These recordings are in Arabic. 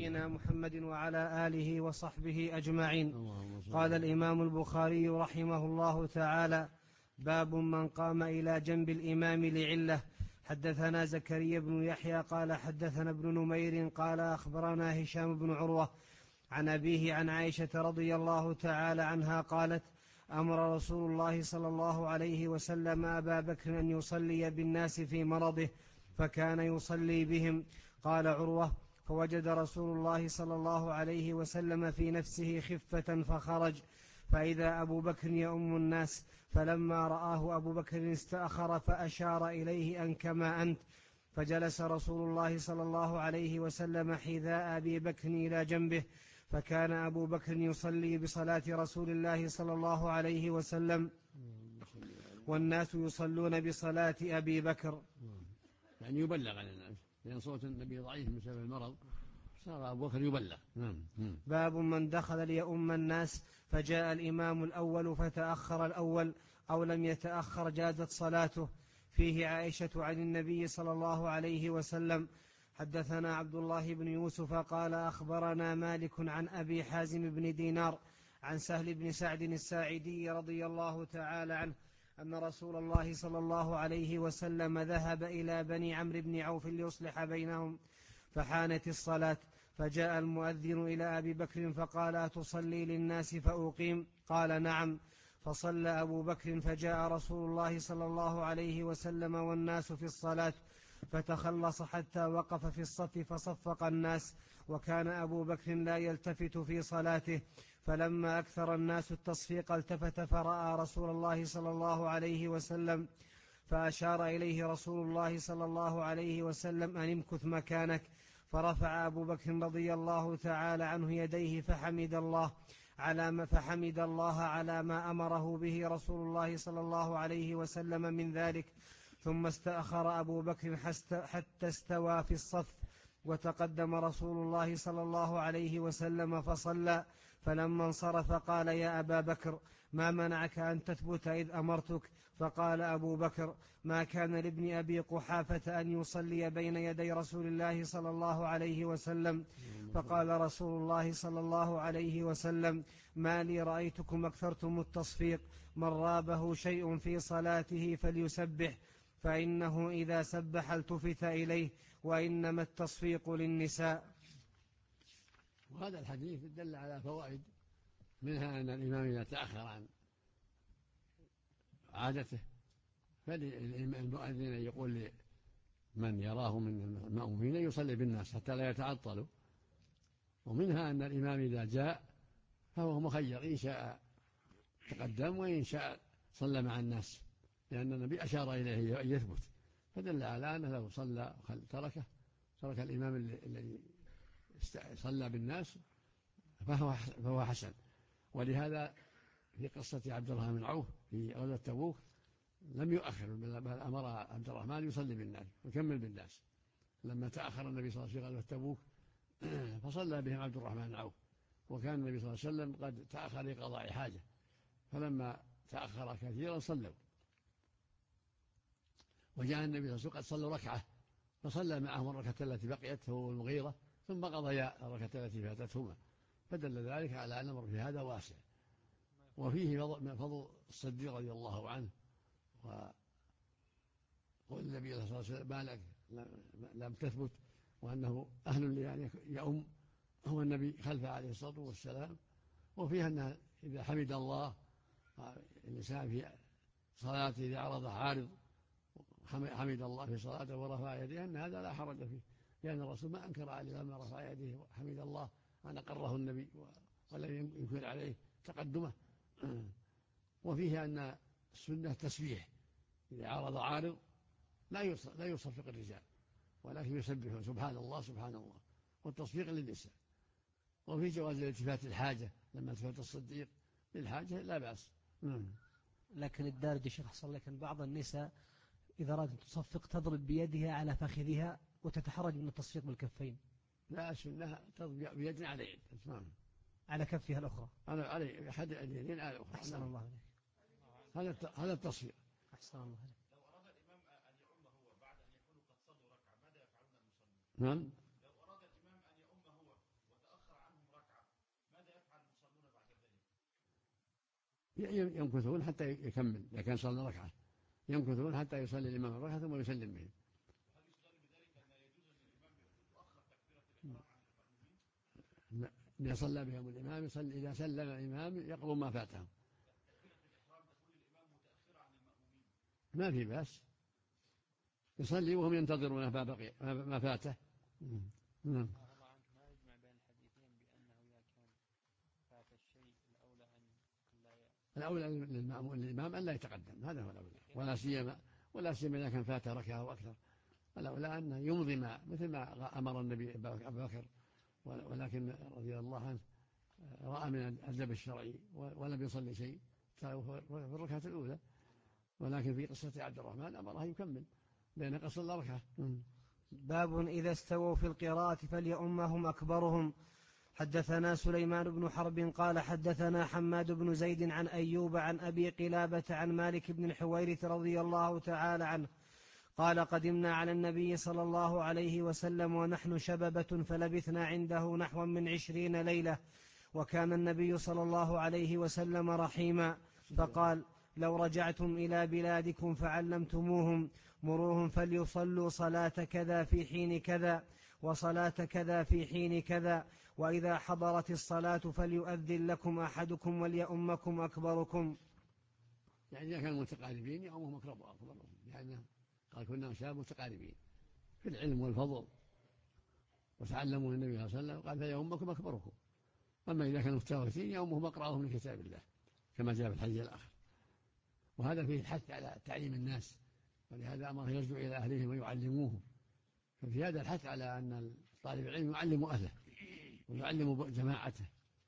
نبينا محمد وعلى آله وصحبه أجمعين. قال الإمام البخاري رحمه الله تعالى: باب من قام إلى جنب الإمام لعلة. حدثنا زكريا بن يحيى قال حدثنا ابن نمير قال أخبرنا هشام بن عروة عن أبيه عن عائشة رضي الله تعالى عنها قالت: أمر رسول الله صلى الله عليه وسلم أبا بكر أن يصلي بالناس في مرضه فكان يصلي بهم. قال عروة: فوجد رسول الله صلى الله عليه وسلم في نفسه خفة فخرج، فإذا أبو بكر يؤم الناس، فلما رآه أبو بكر استأخر فأشار إليه أن كما أنت، فجلس رسول الله صلى الله عليه وسلم حذاء أبي بكر إلى جنبه، فكان أبو بكر يصلي بصلاة رسول الله صلى الله عليه وسلم والناس يصلون بصلاة أبي بكر. يعني يبلغ عن الناس، لأن صوت النبي ضعيف بسبب المرض، صار أبو بكر يبلغ. باب من دخل ليؤم الناس فجاء الإمام الأول فتأخر الأول أو لم يتأخر جازت صلاته. فيه عائشة عن النبي صلى الله عليه وسلم. حدثنا عبد الله بن يوسف قال أخبرنا مالك عن أبي حازم بن دينار عن سهل بن سعد الساعدي رضي الله تعالى عنه أن رسول الله صلى الله عليه وسلم ذهب إلى بني عمرو بن عوف ليصلح بينهم، فحانت الصلاة، فجاء المؤذن إلى أبي بكر فقال: أتصلي للناس فأقيم؟ قال: نعم. فصلى أبو بكر، فجاء رسول الله صلى الله عليه وسلم والناس في الصلاة، فتخلص حتى وقف في الصف فصفق الناس، وكان أبو بكر لا يلتفت في صلاته، فلما أكثر الناس التصفيق التفت فرأى رسول الله صلى الله عليه وسلم، فأشار إليه رسول الله صلى الله عليه وسلم أن امكث مكانك، فرفع أبو بكر رضي الله تعالى عنه يديه فحمد الله على ما أمره به رسول الله صلى الله عليه وسلم من ذلك، ثم استأخر أبو بكر حتى استوى في الصف، وتقدم رسول الله صلى الله عليه وسلم فصلى، فلما انصرف قال: يا أبا بكر، ما منعك أن تثبت إذ أمرتك؟ فقال أبو بكر: ما كان لابن أبي قحافة أن يصلي بين يدي رسول الله صلى الله عليه وسلم. فقال رسول الله صلى الله عليه وسلم: ما لي رأيتكم أكثرتم التصفيق، من رابه شيء في صلاته فليسبح، فإنه إذا سبح التفت إليه، وإنما التصفيق للنساء. وهذا الحديث دل على فوائد، منها أن الإمام إذا تأخر عن عادته فالمؤذن يقول لمن يراه من المأمومين يصلي بالناس حتى لا يتعطلوا. ومنها أن الإمام إذا جاء فهو مخير، إن شاء تقدم وإن شاء صلى مع الناس، لأن النبي أشار إليه أن يثبت، فدل على أنه لو صلى ترك الإمام الذي صلى بالناس فهو حسن. ولهذا في قصة عبد الرحمن بن عوف في غزوة تبوك لم يؤخر، بل أمر عبد الرحمن يصلي بالناس ويكمل بالناس. لما تأخر النبي صلى الله عليه وسلم في غزوة تبوك فصلى بهم عبد الرحمن بن عوف، وكان النبي صلى الله عليه وسلم قد تأخر لقضاء حاجة، فلما تأخر كثيرا صلوا، وجاء النبي صلى الله عليه وسلم قد صلوا ركعة فصلى معهم الركعة التي بقيت هو والمغيرة، ثم قضيا الركعة التي فاتتهما، فدل ذلك على أن الأمر في هذا واسع. وفيه من فضل الصديق رضي الله عنه، وقول النبي صلى الله عليه وسلم: ما لك لم تثبت، وأنه أهل يعني يؤم هو النبي خلفه عليه الصلاة والسلام. وفيها أنه إذا حمد الله الإنسان في صلاته إذا عرض عارض حمد الله في صلاته ورفع يديه أن هذا لا حرج فيه، لأن الرسول ما أنكر عليه لما رفع يديه وحمد الله أن أقره النبي ولم ينكر عليه تقدمه. وفيه أن السنة تسبيح، إذا عرض عارض لا يصفق الرجال ولكن يسبحون سبحان الله سبحان الله، والتصفيق للنساء. وفي جواز الالتفات الحاجة، لما التفت الصديق للحاجة لا بأس. لكن الدارج يا شيخ أحسن لك، بعض النساء إذا أرادت تصفق تضرب بيدها على فخذها وتتحرج من التصفيق بالكفين. لا، السنة تضرب بيد على يد، على كفها الأخرى، على أحد اليدين على الأخرى. أحسن الله عليك. هذا التصفيق. أحسن الله عليك. لو أراد الإمام أن يؤم هو بعد أن يكونوا قد صلوا ركعة، ماذا يفعلون المصلين؟ نعم. لو أراد الإمام أن يؤم هو يمكثون حتى يكمل. إذا كان صلى ركعة يمكثون حتى يصلي الإمام الركعة ثم يسلم بهم. إذا صلى بهم الإمام إذا سلم الإمام يقضوا ما فاتهم. ما في بأس يصلي وهم ينتظرون ما فاته. ما يجمع بين الحديثين بأنه إذا كان فات الشيء الأولى للإمام أن لا يتقدم، هذا هو الأولى، ولا سيما إذا كان فات ركعة أو أكثر. الأولى أنه يمضي مثل ما أمر النبي أبو بكر، ولكن رضي الله عنه رأى من الأدب الشرعي ولم يصلي شيء في الركعة الأولى. ولكن في قصة عبد الرحمن أمره يكمل لأن قصة الركعة. باب إذا استووا في القراءة فليؤمهم أكبرهم. حدثنا سليمان بن حرب قال حدثنا حماد بن زيد عن أيوب عن أبي قلابة عن مالك بن الحويرث رضي الله تعالى عنه قال قدمنا على النبي صلى الله عليه وسلم ونحن شببة فلبثنا عنده نحو من 20 ليلة، وكان النبي صلى الله عليه وسلم رحيما، فقال لو رجعتم إلى بلادكم فعلمتموهم مروهم فليصلوا صلاة كذا في حين كذا وصلاة كذا في حين كذا، وإذا حضرت الصلاة فليؤذن لكم أحدكم وليؤمكم أكبركم. يعني إذا كانوا متقاربين يؤمهم أكبرهم، يعني قال كنا شباب متقاربين في العلم والفضل وتعلموا النبي صلى الله عليه وسلم، قال فيؤمكم أكبركم. أما إذا كانوا متفاوتين يؤمهم أقرأهم من كتاب الله كما جاء في الحديث الآخر. وهذا فيه الحث على تعليم الناس، ولهذا أمر يرجع إلى أهلهم ويعلموهم. ففي هذا الحث على أن طالب العلم يعلم أهله ويعلم جماعته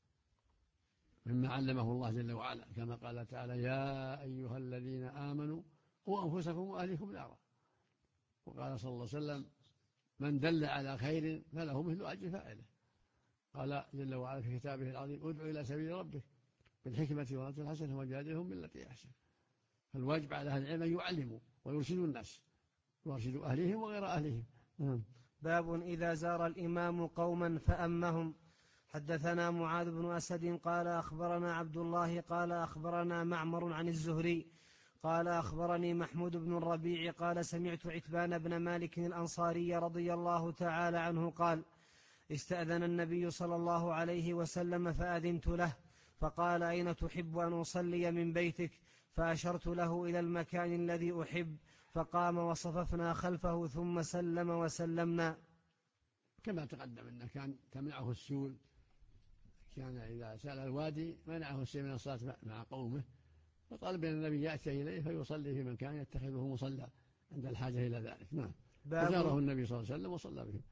مما علمه الله جل وعلا، كما قال تعالى يا أيها الذين آمنوا قوا أنفسكم وأهليكم نارا. وقال صلى الله عليه وسلم من دل على خير فله مثل أجر فاعله. قال جل وعلا في كتابه العظيم ادع إلى سبيل ربك بالحكمة والموعظة الحسنة وجادلهم بالتي أحسن. فالواجب على أهل العلم أن يعلموا ويرشدوا الناس، يرشدوا أهلهم وغير أهلهم. باب إذا زار الإمام قوما فأمهم. حدثنا معاذ بن أسد قال أخبرنا عبد الله قال أخبرنا معمر عن الزهري قال أخبرني محمود بن الربيع قال سمعت عتبان بن مالك الأنصاري رضي الله تعالى عنه قال استأذن النبي صلى الله عليه وسلم فأذنت له، فقال أين تحب أن أصلي من بيتك؟ فأشرت له إلى المكان الذي أحب، فقام وصففنا خلفه ثم سلم وسلمنا. كما تقدم أنه كان تمنعه السول، كان إذا سأل الوادي منعه السيل من الصلاة مع قومه، فطلب أن النبي يأتي إليه فيصلي في مكان يتخذه مصلى عند الحاجة إلى ذلك. نعم. وزاره النبي صلى الله عليه وسلم وصلى بهم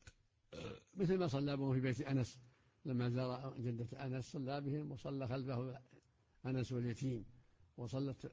مثل ما صلى بهم في بيت أنس لما زار جدة أنس صلى بهم وصلى خلفه أنس واليتيم وصلت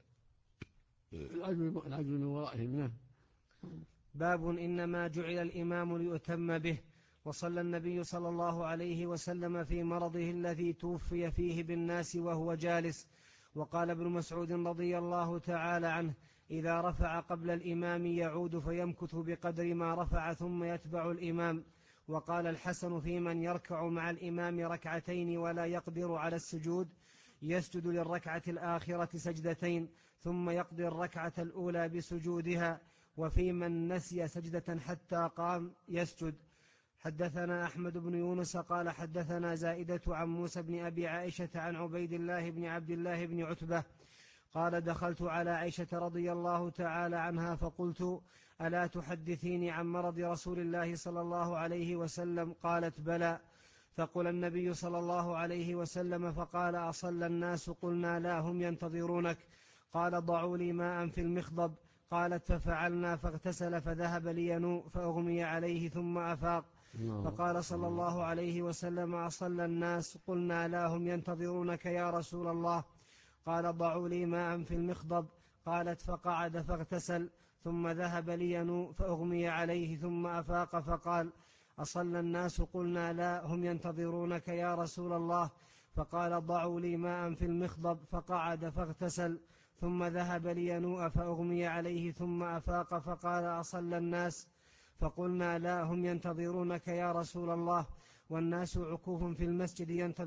العجل من ورائهم. نعم. باب إنما جعل الإمام ليؤتم به. وصلى النبي صلى الله عليه وسلم في مرضه الذي توفي فيه بالناس وهو جالس. وقال ابن مسعود رضي الله تعالى عنه إذا رفع قبل الإمام يعود فيمكث بقدر ما رفع ثم يتبع الإمام. وقال الحسن في من يركع مع الإمام ركعتين ولا يقدر على السجود يسجد للركعة الآخرة سجدتين ثم يقضي الركعة الأولى بسجودها، وفي من نسي سجدة حتى قام يسجد. حدثنا أحمد بن يونس قال حدثنا زائدة عن موسى بن أبي عائشة عن عبيد الله بن عبد الله بن عتبة قال دخلت على عائشة رضي الله تعالى عنها فقلت ألا تحدثيني عن مرض رسول الله صلى الله عليه وسلم؟ قالت بلى. فقل النبي صلى الله عليه وسلم فقال أصلى الناس؟ قلنا لا هم ينتظرونك. قال ضعوا لي ماء في المخضب. قالت ففعلنا فاغتسل فذهب لينوء فأغمي عليه ثم أفاق. فقال صلى الله عليه وسلم أصلى الناس؟ قلنا لا هم ينتظرونك يا رسول الله. قال ضعوا لي ماء في المخضب. قالت فقعد فاغتسل ثم ذهب لينوء فأغمي عليه ثم أفاق فقال أصلى الناس؟ قلنا لا هم ينتظرونك يا رسول الله. فقال ضعوا لي ماء في المخضب. فقعد فاغتسل ثم ذهب لينوء فأغمي عليه ثم أفاق فقال أصلى الناس؟ فقلنا لا هم ينتظرونك يا رسول الله. والناس عكوف في المسجد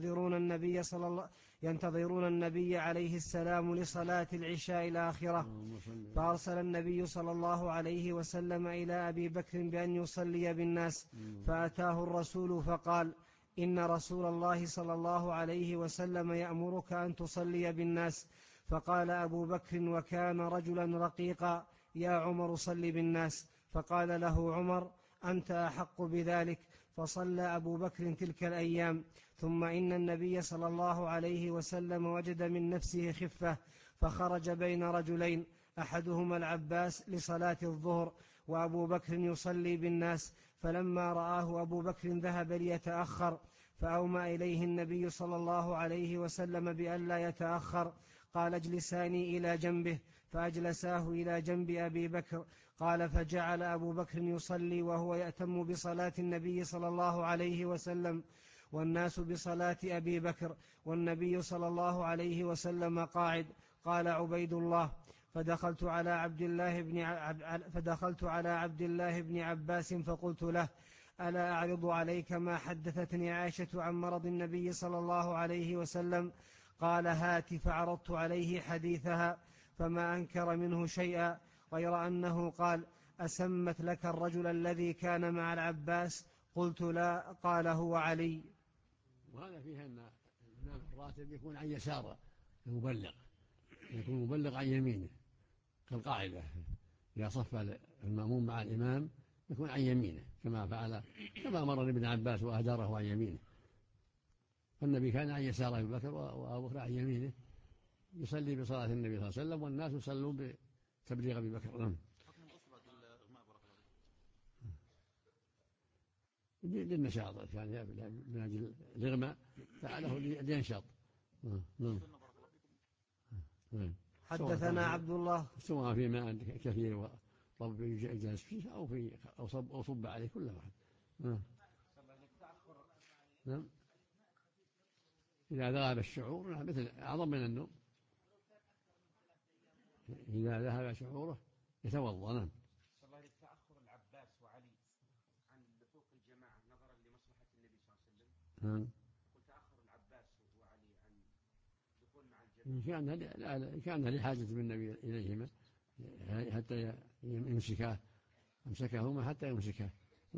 ينتظرون النبي عليه السلام لصلاة العشاء الآخرة. فأرسل النبي صلى الله عليه وسلم إلى أبي بكر بأن يصلي بالناس، فأتاه الرسول فقال: إن رسول الله صلى الله عليه وسلم يأمرك أن تصلي بالناس. فقال أبو بكر وكان رجلا رقيقا: يا عمر صل بالناس. فقال له عمر: أنت أحق بذلك. فصلى أبو بكر تلك الأيام. ثم إن النبي صلى الله عليه وسلم وجد من نفسه خفة، فخرج بين رجلين، أحدهما العباس لصلاة الظهر وأبو بكر يصلي بالناس. فلما رآه أبو بكر ذهب ليتأخر، فأومى إليه النبي صلى الله عليه وسلم بأن لا يتأخر. قال: اجلساني إلى جنبه. فأجلساه إلى جنب أبي بكر. قال: فجعل أبو بكر يصلي وهو يأتم بصلاة النبي صلى الله عليه وسلم، والناس بصلاة أبي بكر، والنبي صلى الله عليه وسلم قاعد. قال عبيد الله: فدخلت على عبد الله بن عباس فقلت له: ألا أعرض عليك ما حدثتني عائشة عن مرض النبي صلى الله عليه وسلم؟ قال: هات. فعرضت عليه حديثها، فما أنكر منه شيئا، غير أنه قال: أسمت لك الرجل الذي كان مع العباس؟ قلت: لا. قال: هو علي. وهذا فيه أن الإمام الراتب يكون عن يسار المبلغ، يكون المبلغ عن يمينه كالقاعدة، إذا صف المأموم مع الإمام يكون عن يمينه كما أمر ابن عباس وأهداره عن يمينه. فالنبي كان عن يسار أبي بكر وأبو بكر عن يمينه يصلي بصلاة النبي صلى الله عليه وسلم، والناس يصلون بتبليغ أبي بكر. للنشاط كان من أجل الإغماء فعله لينشط. حدثنا عبد الله سواء في ماء كثير ورب يجلس فيه أو صب عليه كل واحد. نعم. إذا ذهب الشعور مثل أعظم من النوم، إذا ذهب شعوره يتوضأ. نعم. تأخر العباس وعلي عن لحوق الجماعة نظرا لمصلحة النبي صلى الله عليه وسلم. قل تأخر العباس وعلي عن دخول مع الجماعة إن كان لحاجة بالنبي إليهما حتى أمسكهما حتى يمسكه.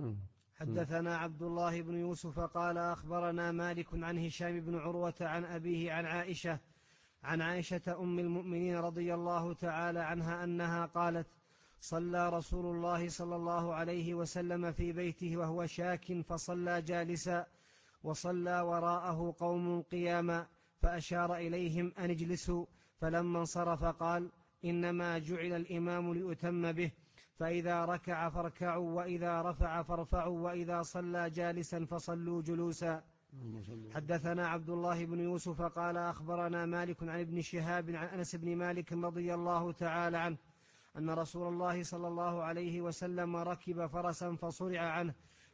حدثنا عبد الله بن يوسف قال: أخبرنا مالك عن هشام بن عروة عن أبيه عن عائشة أم المؤمنين رضي الله تعالى عنها أنها قالت: صلى رسول الله صلى الله عليه وسلم في بيته وهو شاك، فصلى جالسا، وصلى وراءه قوم قياما، فأشار إليهم أن اجلسوا. فلما انصرف قال: إنما جعل الإمام ليؤتم به، فإذا ركع فاركعوا، وإذا رفع فارفعوا، وإذا صلى جالسا فصلوا جلوسا. حدثنا عبد الله بن يوسف قال: أخبرنا مالك عن ابن شهاب عن أنس بن مالك رضي الله تعالى عنه أن رسول الله صلى الله عليه وسلم ركب فرسا فصرع عنه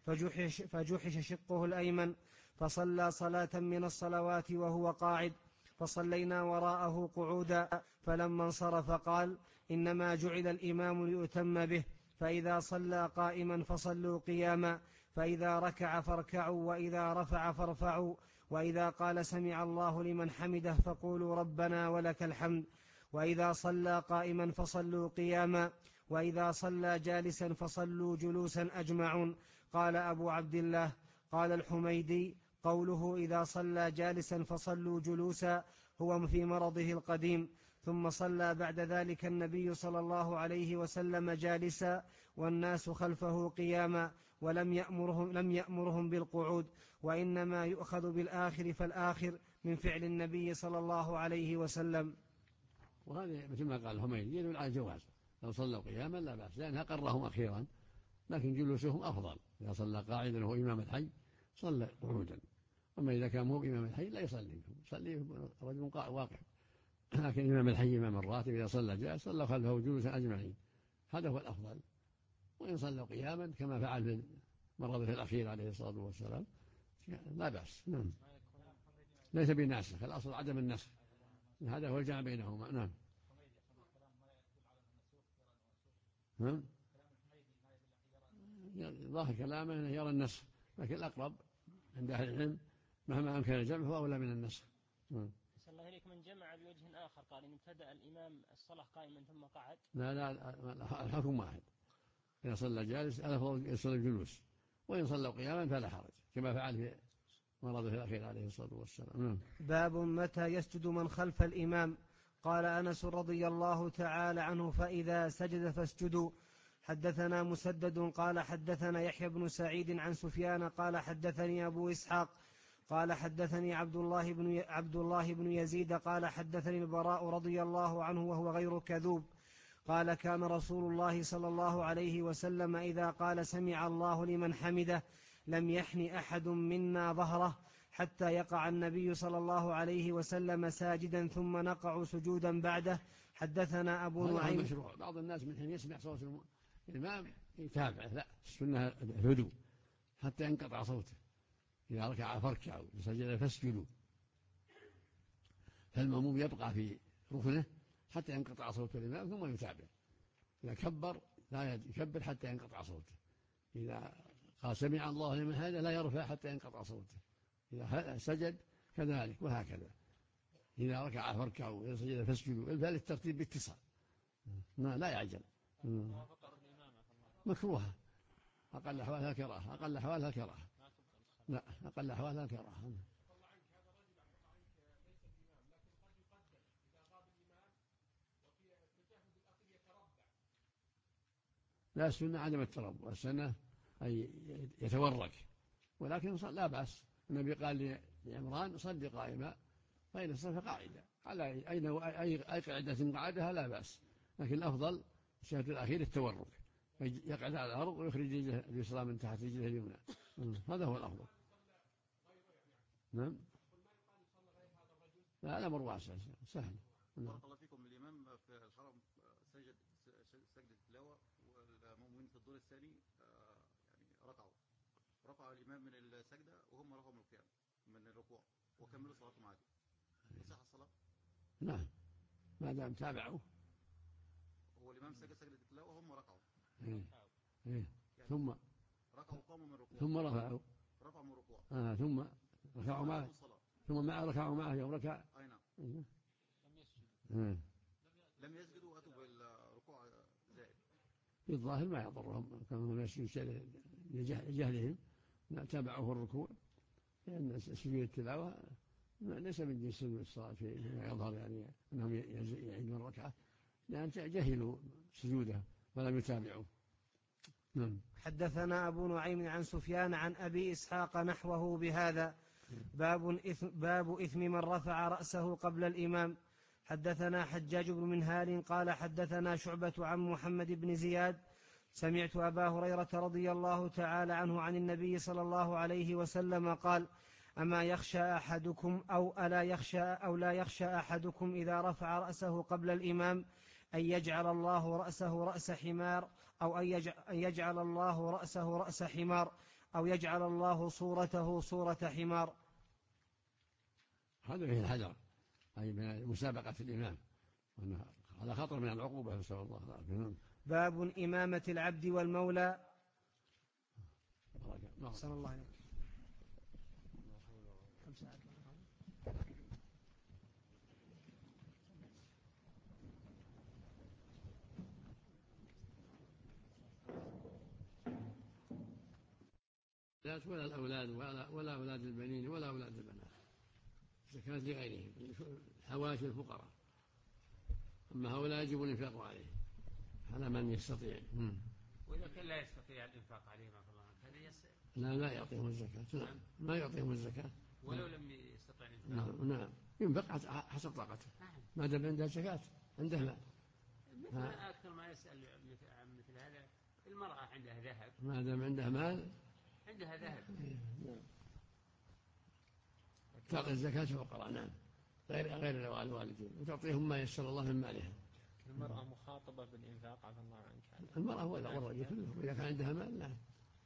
فجحش شقه الأيمن، فصلى صلاة من الصلوات وهو قاعد، فصلينا وراءه قعودا. فلما انصرف قال: إنما جعل الإمام ليؤتم به، فإذا صلى قائما فصلوا قياما، فإذا ركع فاركعوا، وإذا رفع فارفعوا، وإذا قال سمع الله لمن حمده فقولوا ربنا ولك الحمد، وإذا صلى قائما فصلوا قياما، وإذا صلى جالسا فصلوا جلوسا أجمعون. قال أبو عبد الله: قال الحميدي: قوله إذا صلى جالسا فصلوا جلوسا هو في مرضه القديم. ثم صلى بعد ذلك النبي صلى الله عليه وسلم جالسا والناس خلفه قياما، ولم يأمرهم بالقعود، وإنما يؤخذ بالآخر فالآخر من فعل النبي صلى الله عليه وسلم. وهذا مثل ما قال الحميدي يدل على الجواز، لو صلوا قياما لا بأس، لأنها قرهم أخيرا، لكن جلوسهم أفضل. إذا صلى قاعدا وهو إمام الحي صلى قعودا، أما إذا كان هو إمام الحي لا يصلي رجل واقع، لكن إمام الحي إمام الراتب إذا صلى جالس صلى خلفه جلوسا أجمعين، هذا هو الأفضل. وإن صلوا قياما كما فعل في مرضه الأخير عليه الصلاة والسلام لا بأس. نعم. ليس بناسخ، الأصل عدم النسخ، هذا هو الجمع بينهما. نعم. ظاهر كلامه أنه يرى النسخ، لكن الأقرب عند أهل العلم مهما أمكن الجمع هو أولى من النسخ. صلى الله عليك من جمع بوجه آخر قال إن ابتدأ الإمام الصلاة قائما ثم قعد. لا الحكم واحد، إذا صلى جالس الأفضل يصلي الجلوس، وإن صلى قياما فلا حرج كما فعل في مرضه الأخير عليه الصلاة والسلام. باب متى يسجد من خلف الإمام. قال أنس رضي الله تعالى عنه فإذا سجد فاسجدوا. حدثنا مسدد قال حدثنا يحيى بن سعيد عن سفيان قال حدثني أبو إسحاق قال حدثني عبد الله بن يزيد قال حدثني البراء رضي الله عنه وهو غير كذوب قال كان رسول الله صلى الله عليه وسلم إذا قال سمع الله لمن حمده لم يحن أحد منا ظهره حتى يقع النبي صلى الله عليه وسلم ساجدا ثم نقع سجودا بعده. حدثنا أبو نعيم. بعض الناس من حين يسمع صوت الإمام يتابع، لا، السنة الهدوء حتى ينقطع صوته. إذا ركع فاركعوا، وسجد فاسجدوا، فالمأموم يبقى في ركنه حتى ينقطع صوت الإمام ثم يتابع. إذا كبر لا يكبر حتى ينقطع صوته. إذا قال سمع الله لمن حمده لا يرفع حتى ينقطع صوته. إذا سجد كذلك وهكذا. إذا ركع فاركعوا، وإذا سجد فاسجدوا، الفعل الترتيب باتصال، لا يعجل. مكروهة، أقل أحوالها كراهة، أقل أحوالها كراهة. لا، أقل أحوالها كراهة. لا، السنة عدم التربع، السنة أي يتورك، ولكن لا بأس. النبي قال لعمران صلي قائما فإن استوى قاعدا، على أي قاعدة قعدها لا بأس، لكن الأفضل الشهد الأخير التورك، يقعد على الأرض ويخرج رجله اليسرى من تحت رجله اليمنى، هذا هو الأفضل. نعم، لا، الأمر واسع سهل. بارك الله فيكم. الإمام في الحرم سجد سجدة التلاوة، والمؤمنين في الدور الثاني يعني رفعوا الإمام من السجدة وهم رفعوا من القيام من الركوع وكملوا صلاتهم عادي. تصح الصلاة؟ نعم، ما دام تابعوا. هو الإمام سجد سجدة التلاوة وهم ركعوا. يعني ثم ركعوا وقاموا من الركوع. ثم رفعوا من الركوع. ثم ركعوا معه. ثم ركعوا معه يوم ركع. أي نعم. لم يسجدوا وأتوا بالركوع زائد. في الظاهر ما يضرهم، كانوا يسجدوا لجهلهم، تابعوا الركوع، لأن سجود التلاوة ليس من جنس الصلاة فيما يظهر، يعني أنهم يعيدون الركعة، لأن جهلوا سجوده ولم يتابعوا. حدثنا أبو نعيم عن سفيان عن أبي إسحاق نحوه بهذا. باب إثم من رفع رأسه قبل الإمام. حدثنا حجاج بن منهال قال حدثنا شعبة عن محمد بن زياد سمعت أبا هريرة رضي الله تعالى عنه عن النبي صلى الله عليه وسلم قال أما يخشى أحدكم أو لا يخشى أحدكم إذا رفع رأسه قبل الإمام أن يجعل الله رأسه رأس حمار أو أن يجعل الله رأسه رأس حمار أو يجعل الله صورته صورة حمار. هذا فيه الحذر، أي من مسابقة الإمام، هذا خطر من العقوبة، نسأل الله العافية. باب إمامة العبد والمولى. صلى الله عليه وسلم. ولا الأولاد ولا أولاد البنين ولا أولاد البنات، زكاة لغيرهم، حواشي الفقراء، أما هؤلاء يجب الإنفاق عليه على من يستطيع. وإذا كان لا يستطيع الإنفاق عليهم هذا يسأل. لا يعطيهم الزكاة، ما يعطيهم الزكاة ولو لم يستطيع الإنفاق. نعم، ينفق حسب طاقته، ما دام عنده زكاة عنده مال. أكثر ما يسأل مثل هذا المرأة عندها ذهب، ما دام عنده مال عندها ذهب. نعم، تعطي الزكاة الفقراء، نعم، غير الوالدين، وتعطيهم ما يسر الله من مالها. المرأة مخاطبة بالإنفاق عفى الله عنك. المرأة والرجل كلهم إذا كان عندها مال، نعم،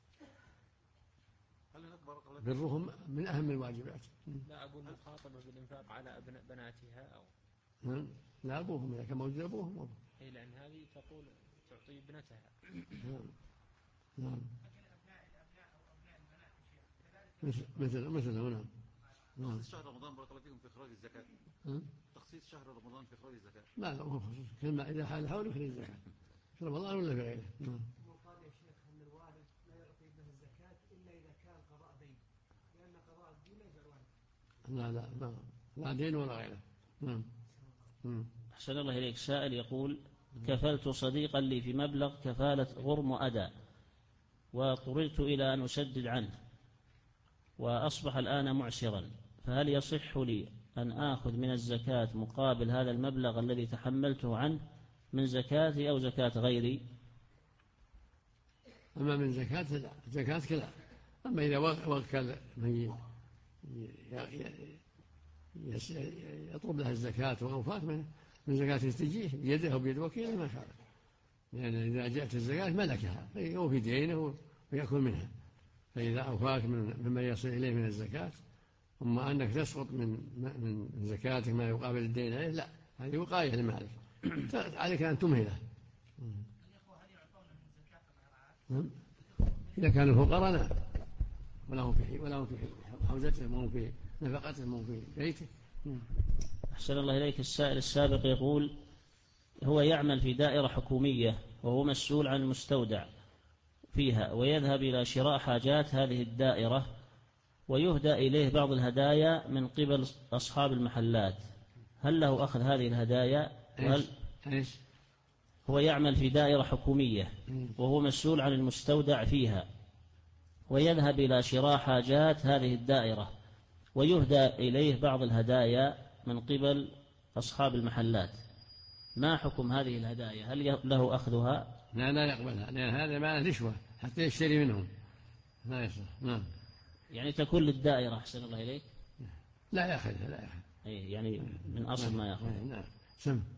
برهم من أهم الواجبات. لا أقول مخاطبة بالإنفاق على بناتها أو لا أبوهم، إذا كان موجود أبوهم. إيه، لأن هذه تقول تعطي ابنتها. نعم. مثل تخصيص شهر رمضان بارك الله فيكم في إخراج الزكاة. تخصيص شهر رمضان في إخراج الزكاة. لا هو خصوص كلمة إذا حال الحول يخرج الزكاة في رمضان ولا في غيره. قال يا شيخ أن الوالد لا يعطي ابنه الزكاة إلا إذا كان قضاء دين، لأن قضاء الدين لا يجعل والد. لا دين ولا غيره. أحسن الله إليك. سائل يقول: كفلت صديقا لي في مبلغ كفالة غرم أداء، واضطررت إلى أن أسدد عنه، وأصبح الآن معسرا، فهل يصح لي أن آخذ من الزكاة مقابل هذا المبلغ الذي تحملته عنه من زكاتي أو زكاة غيري؟ أما من زكاة كلا. أما إذا وكل من يطلب له الزكاة وأوفاك من زكاة تجيه بيده أو بيد وكيله ما شاء الله، لأن إذا جاءت الزكاة ملكها يوفي دينه ويأكل منها. فإذا أوفاك مما يصل إليه من الزكاة، أما أنك تسقط من زكاتك ما يقابل الدين عليه، لا، هذه وقاية لمالك عليك أن تمهله. إذا كانوا فقراء نعم، ولهم في حوزتهم وهم في نفقتهم وهم في بيته. أحسن الله إليك. السائل السابق يقول: هو يعمل في دائرة حكومية وهو مسؤول عن المستودع فيها، ويذهب إلى شراء حاجات هذه الدائرة، ويهدى إليه بعض الهدايا من قبل أصحاب المحلات، هل له أخذ هذه الهدايا؟ هو يعمل في دائرة حكومية وهو مسؤول عن المستودع فيها، ويذهب إلى شراء حاجات هذه الدائرة، ويهدى إليه بعض الهدايا من قبل أصحاب المحلات، ما حكم هذه الهدايا؟ هل له أخذها؟ لا يقبلها، لأن هذا معنى رشوة حتى يشتري منهم، لا يصح. نعم. يعني تكون للدائرة. أحسن الله إليك. لا يأخذها. يعني من أصل ما يأخذها. نعم. سم.